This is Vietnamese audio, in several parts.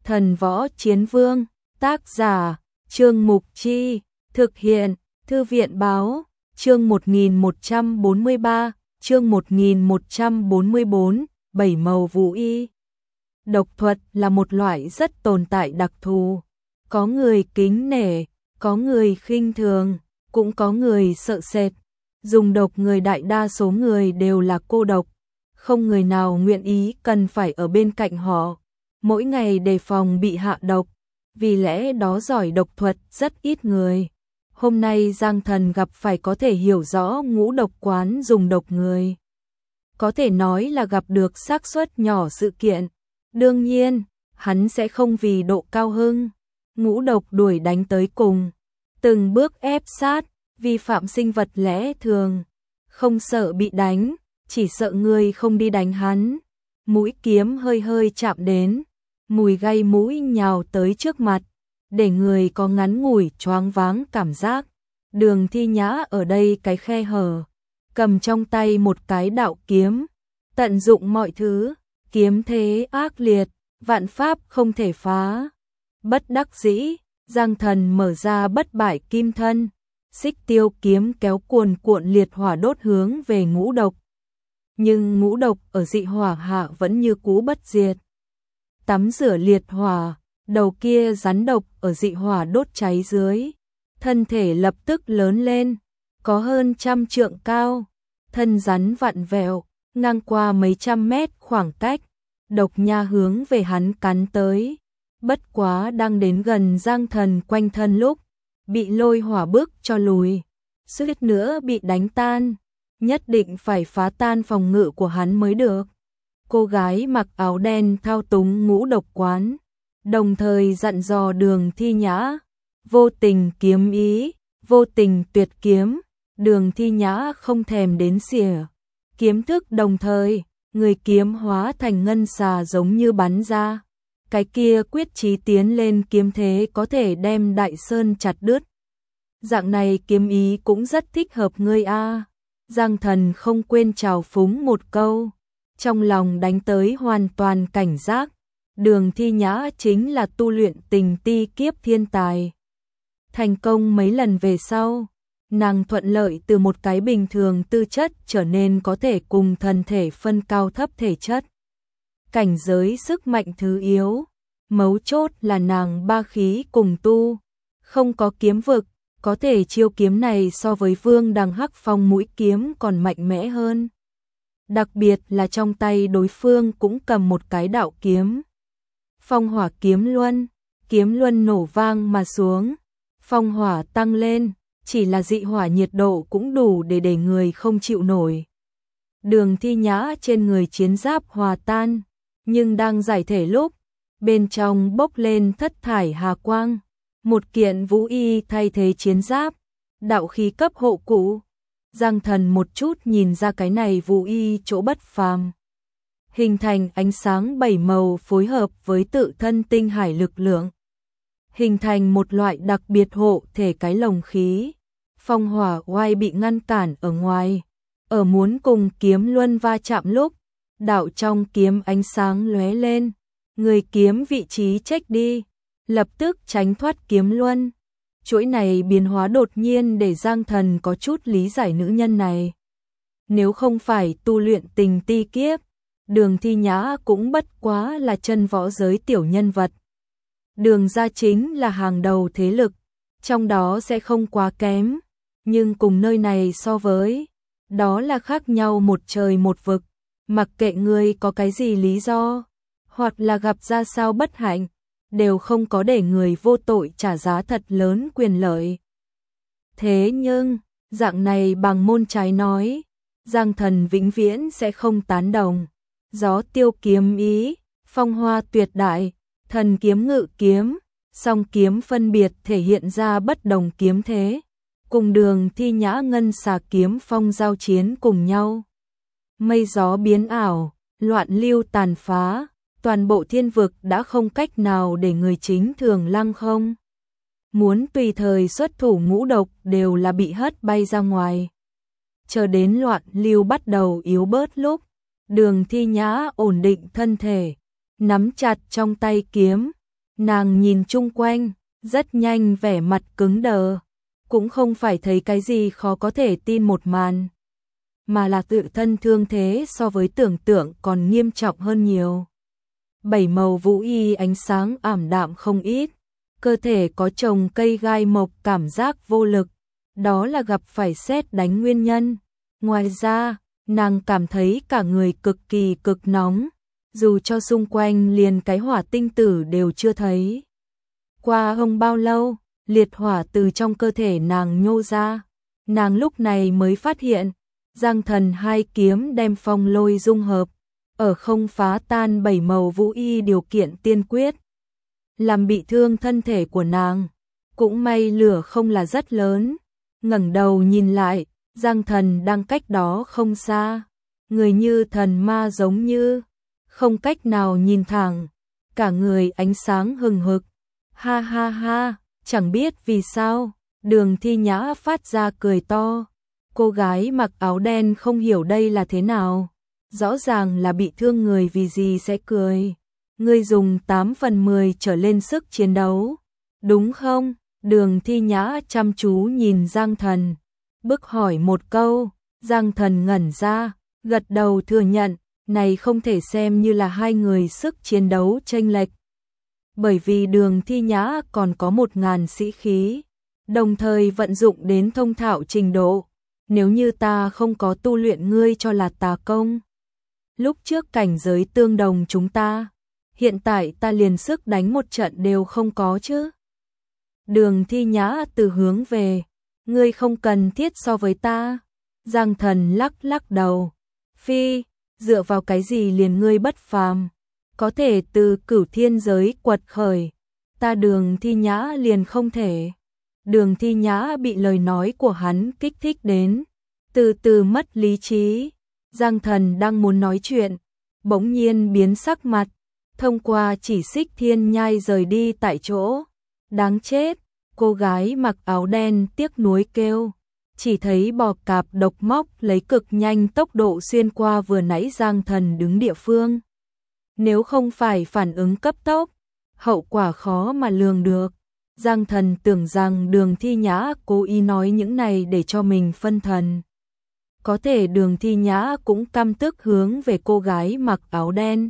Thần Võ Chiến Vương, tác giả, Trương Mục Chi, thực hiện, Thư viện Báo, chương 1143, chương 1144, bảy màu vũ y. Độc thuật là một loại rất tồn tại đặc thù, có người kính nể, có người khinh thường, cũng có người sợ sệt. Dùng độc người đại đa số người đều là cô độc, không người nào nguyện ý cần phải ở bên cạnh họ, mỗi ngày đề phòng bị hạ độc, vì lẽ đó giỏi độc thuật rất ít người. Hôm nay Giang Thần gặp phải có thể hiểu rõ ngũ độc quán dùng độc người. Có thể nói là gặp được xác suất nhỏ sự kiện. Đương nhiên, hắn sẽ không vì độ cao hưng, ngũ độc đuổi đánh tới cùng, từng bước ép sát, vi phạm sinh vật lẽ thường, không sợ bị đánh, chỉ sợ người không đi đánh hắn. Mũi kiếm hơi hơi chạm đến, mùi gây mũi nhào tới trước mặt, để người có ngắn ngủi choáng váng cảm giác. Đường Thi Nhã ở đây cái khe hở, cầm trong tay một cái đạo kiếm, tận dụng mọi thứ, kiếm thế ác liệt, vạn pháp không thể phá. Bất đắc dĩ, Giang Thần mở ra bất bại kim thân, xích tiêu kiếm kéo cuồn cuộn liệt hỏa đốt hướng về ngũ độc. Nhưng ngũ độc ở dị hỏa hạ vẫn như cũ bất diệt. Tắm rửa liệt hỏa, đầu kia rắn độc ở dị hỏa đốt cháy dưới, thân thể lập tức lớn lên, có hơn 100 trượng cao, thân rắn vặn vẹo, ngang qua mấy trăm mét khoảng cách, độc nha hướng về hắn cắn tới. Bất quá đang đến gần Giang Thần quanh thân lúc, bị lôi hỏa bức cho lùi, suýt nữa bị đánh tan, nhất định phải phá tan phòng ngự của hắn mới được. Cô gái mặc áo đen thao túng ngũ độc quán, đồng thời dặn dò Đường Thi Nhã, vô tình kiếm ý, vô tình tuyệt kiếm. Đường Thi Nhã không thèm đến xỉa, kiếm thức đồng thời, người kiếm hóa thành ngân xà giống như bắn ra. Cái kia quyết chí tiến lên kiếm thế có thể đem đại sơn chặt đứt. Dạng này kiếm ý cũng rất thích hợp ngươi a. Giang Thần không quên trào phúng một câu, trong lòng đánh tới hoàn toàn cảnh giác. Đường Thi Nhã chính là tu luyện tình ti kiếp thiên tài. Thành công mấy lần về sau, nàng thuận lợi từ một cái bình thường tư chất trở nên có thể cùng thân thể phân cao thấp thể chất. Cảnh giới sức mạnh thứ yếu, mấu chốt là nàng ba khí cùng tu, không có kiếm vực, có thể chiêu kiếm này so với Vương Đằng Hắc Phong mũi kiếm còn mạnh mẽ hơn. Đặc biệt là trong tay đối phương cũng cầm một cái đạo kiếm. Phong hỏa kiếm luân nổ vang mà xuống, phong hỏa tăng lên, chỉ là dị hỏa nhiệt độ cũng đủ để người không chịu nổi. Đường Thi Nhã trên người chiến giáp hòa tan, nhưng đang giải thể lúc, bên trong bốc lên thất thải hà quang, một kiện vũ y thay thế chiến giáp, đạo khí cấp hộ cụ. Giang Thần một chút nhìn ra cái này vũ y chỗ bất phàm, hình thành ánh sáng bảy màu phối hợp với tự thân tinh hải lực lượng, hình thành một loại đặc biệt hộ thể cái lồng khí. Phong hỏa oai bị ngăn cản ở ngoài, ở muốn cùng kiếm luân va chạm lúc, đạo trong kiếm ánh sáng lóe lên, người kiếm vị trí trách đi, lập tức tránh thoát kiếm luân. Chuỗi này biến hóa đột nhiên để Giang Thần có chút lý giải nữ nhân này. Nếu không phải tu luyện tình ti kiếp, Đường Thi Nhã cũng bất quá là chân võ giới tiểu nhân vật. Đường gia chính là hàng đầu thế lực, trong đó sẽ không quá kém, nhưng cùng nơi này so với, đó là khác nhau một trời một vực. Mặc kệ ngươi có cái gì lý do, hoặc là gặp ra sao bất hạnh, đều không có để người vô tội trả giá thật lớn quyền lợi. Thế nhưng, dạng này bằng môn trái nói, Giang Thần vĩnh viễn sẽ không tán đồng. Gió tiêu kiếm ý, phong hoa tuyệt đại, thần kiếm ngự kiếm, song kiếm phân biệt thể hiện ra bất đồng kiếm thế, cùng Đường Thi Nhã ngân xà kiếm phong giao chiến cùng nhau. Mây gió biến ảo, loạn lưu tàn phá, toàn bộ thiên vực đã không cách nào để người chính thường lăng không. Muốn tùy thời xuất thủ ngũ độc đều là bị hất bay ra ngoài. Chờ đến loạn lưu bắt đầu yếu bớt lúc, Đường Thi Nhã ổn định thân thể, nắm chặt trong tay kiếm, Nàng nhìn chung quanh, rất nhanh vẻ mặt cứng đờ, cũng không phải thấy cái gì khó có thể tin một màn, mà là tự thân thương thế so với tưởng tượng còn nghiêm trọng hơn nhiều. Bảy màu vũ y ánh sáng ảm đạm không ít, cơ thể có trồng cây gai mộc cảm giác vô lực, đó là gặp phải sét đánh nguyên nhân. Ngoài ra, nàng cảm thấy cả người cực kỳ cực nóng, dù cho xung quanh liền cái hỏa tinh tử đều chưa thấy. Qua không bao lâu, liệt hỏa từ trong cơ thể nàng nhô ra, nàng lúc này mới phát hiện, Giang Thần hai kiếm đem phong lôi dung hợp, ở không phá tan bảy màu vũ y điều kiện tiên quyết, làm bị thương thân thể của nàng. Cũng may lửa không là rất lớn, ngẩng đầu nhìn lại, Giang Thần đang cách đó không xa, người như thần ma giống như, không cách nào nhìn thẳng, cả người ánh sáng hừng hực. Ha ha ha, chẳng biết vì sao, Đường Thi Nhã phát ra cười to. Cô gái mặc áo đen không hiểu đây là thế nào, rõ ràng là bị thương người vì gì sẽ cười. Ngươi dùng 8 phần 10 trở lên sức chiến đấu, đúng không? Đường Thi Nhã chăm chú nhìn Giang Thần, bức hỏi một câu. Giang Thần ngẩn ra, gật đầu thừa nhận, này không thể xem như là hai người sức chiến đấu chênh lệch. Bởi vì Đường Thi Nhã còn có 1000 sĩ khí, đồng thời vận dụng đến thông thạo trình độ. Nếu như ta không có tu luyện ngươi cho là tà công. Lúc trước cảnh giới tương đồng chúng ta, hiện tại ta liền sức đánh một trận đều không có chứ. Đường Thi Nhã từ hướng về, ngươi không cần thiết so với ta. Giang Thần lắc lắc đầu, phi, dựa vào cái gì liền ngươi bất phàm, có thể từ cửu thiên giới quật khởi, ta Đường Thi Nhã liền không thể. Đường Thi Nhã bị lời nói của hắn kích thích đến, từ từ mất lý trí. Giang Thần đang muốn nói chuyện, bỗng nhiên biến sắc mặt, thông qua chỉ xích thiên nhai rời đi tại chỗ. Đáng chết, cô gái mặc áo đen tiếc nuối kêu, chỉ thấy bò cạp độc móc lấy cực nhanh tốc độ xuyên qua vừa nãy Giang Thần đứng địa phương. Nếu không phải phản ứng cấp tốc, hậu quả khó mà lường được. Giang Thần tưởng rằng Đường Thi Nhã cố ý nói những này để cho mình phân thần. Có thể Đường Thi Nhã cũng căm tức hướng về cô gái mặc áo đen.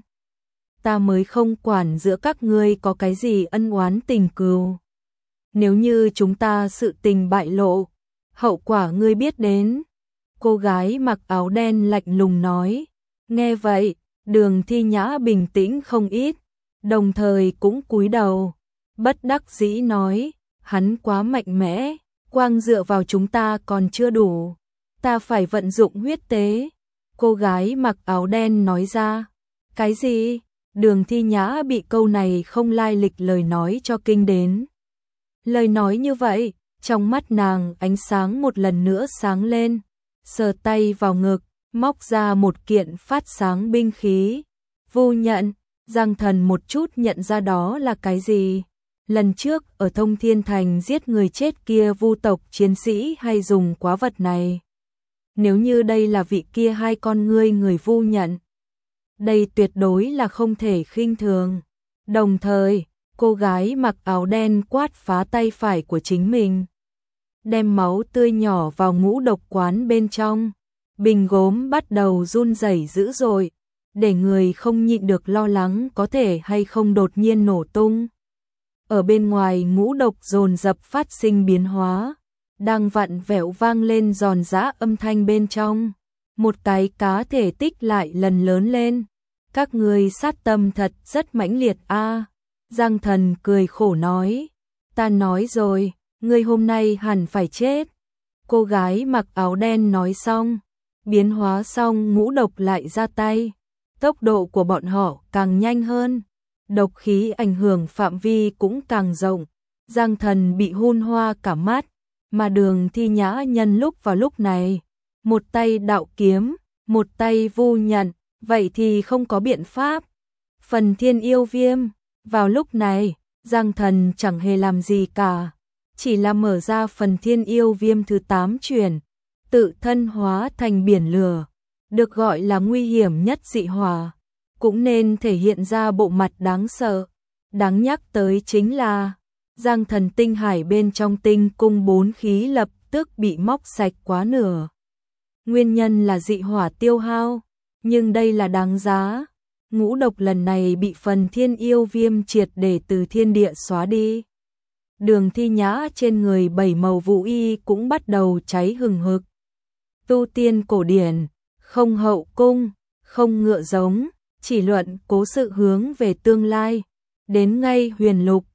Ta mới không quản giữa các ngươi có cái gì ân oán tình cừu. Nếu như chúng ta sự tình bại lộ, hậu quả ngươi biết đến. Cô gái mặc áo đen lạnh lùng nói. Nghe vậy, Đường Thi Nhã bình tĩnh không ít, đồng thời cũng cúi đầu. Bất đắc dĩ nói, hắn quá mạnh mẽ, quang dựa vào chúng ta còn chưa đủ, ta phải vận dụng huyết tế. Cô gái mặc áo đen nói ra. Cái gì? Đường Thi Nhã bị câu này không lai lịch lời nói cho kinh đến. Lời nói như vậy, trong mắt nàng ánh sáng một lần nữa sáng lên, sờ tay vào ngực, móc ra một kiện phát sáng binh khí. Vô nhận, Giang Thần một chút nhận ra đó là cái gì. Lần trước ở Thông Thiên Thành giết người chết kia vu tộc chiến sĩ hay dùng quá vật này. Nếu như đây là vị kia hai con người vu nhận, đây tuyệt đối là không thể khinh thường. Đồng thời, cô gái mặc áo đen quát phá tay phải của chính mình, đem máu tươi nhỏ vào ngũ độc quán bên trong. Bình gốm bắt đầu run rẩy dữ dội, để người không nhịn được lo lắng có thể hay không đột nhiên nổ tung. Ở bên ngoài ngũ độc dồn dập phát sinh biến hóa, đang vặn vẹo vang lên giòn giã âm thanh bên trong. Một cái cá thể tích lại lần lớn lên. Các ngươi sát tâm thật rất mãnh liệt a. Giang Thần cười khổ nói. Ta nói rồi, ngươi hôm nay hẳn phải chết. Cô gái mặc áo đen nói xong, biến hóa xong ngũ độc lại ra tay. Tốc độ của bọn họ càng nhanh hơn, độc khí ảnh hưởng phạm vi cũng càng rộng. Giang Thần bị hun hoa cả mắt, mà Đường Thi Nhã nhân lúc vào lúc này, một tay đạo kiếm, một tay vu nhận, vậy thì không có biện pháp. Phần thiên yêu viêm, vào lúc này, Giang Thần chẳng hề làm gì cả, chỉ là mở ra phần thiên yêu viêm thứ 8 chuyển, tự thân hóa thành biển lửa, được gọi là nguy hiểm nhất dị hỏa, cũng nên thể hiện ra bộ mặt đáng sợ. Đáng nhắc tới chính là Giang Thần tinh hải bên trong tinh cung 4 khí lập tức bị móc sạch quá nửa. Nguyên nhân là dị hỏa tiêu hao, nhưng đây là đáng giá. Ngũ độc lần này bị phần thiên yêu viêm triệt để từ thiên địa xóa đi. Đường Thi Nhã trên người 7 màu vũ y cũng bắt đầu cháy hừng hực. Tu tiên cổ điển, không hậu cung, không ngựa giống, chỉ luận cố sự hướng về tương lai. Đến ngay huyền lục,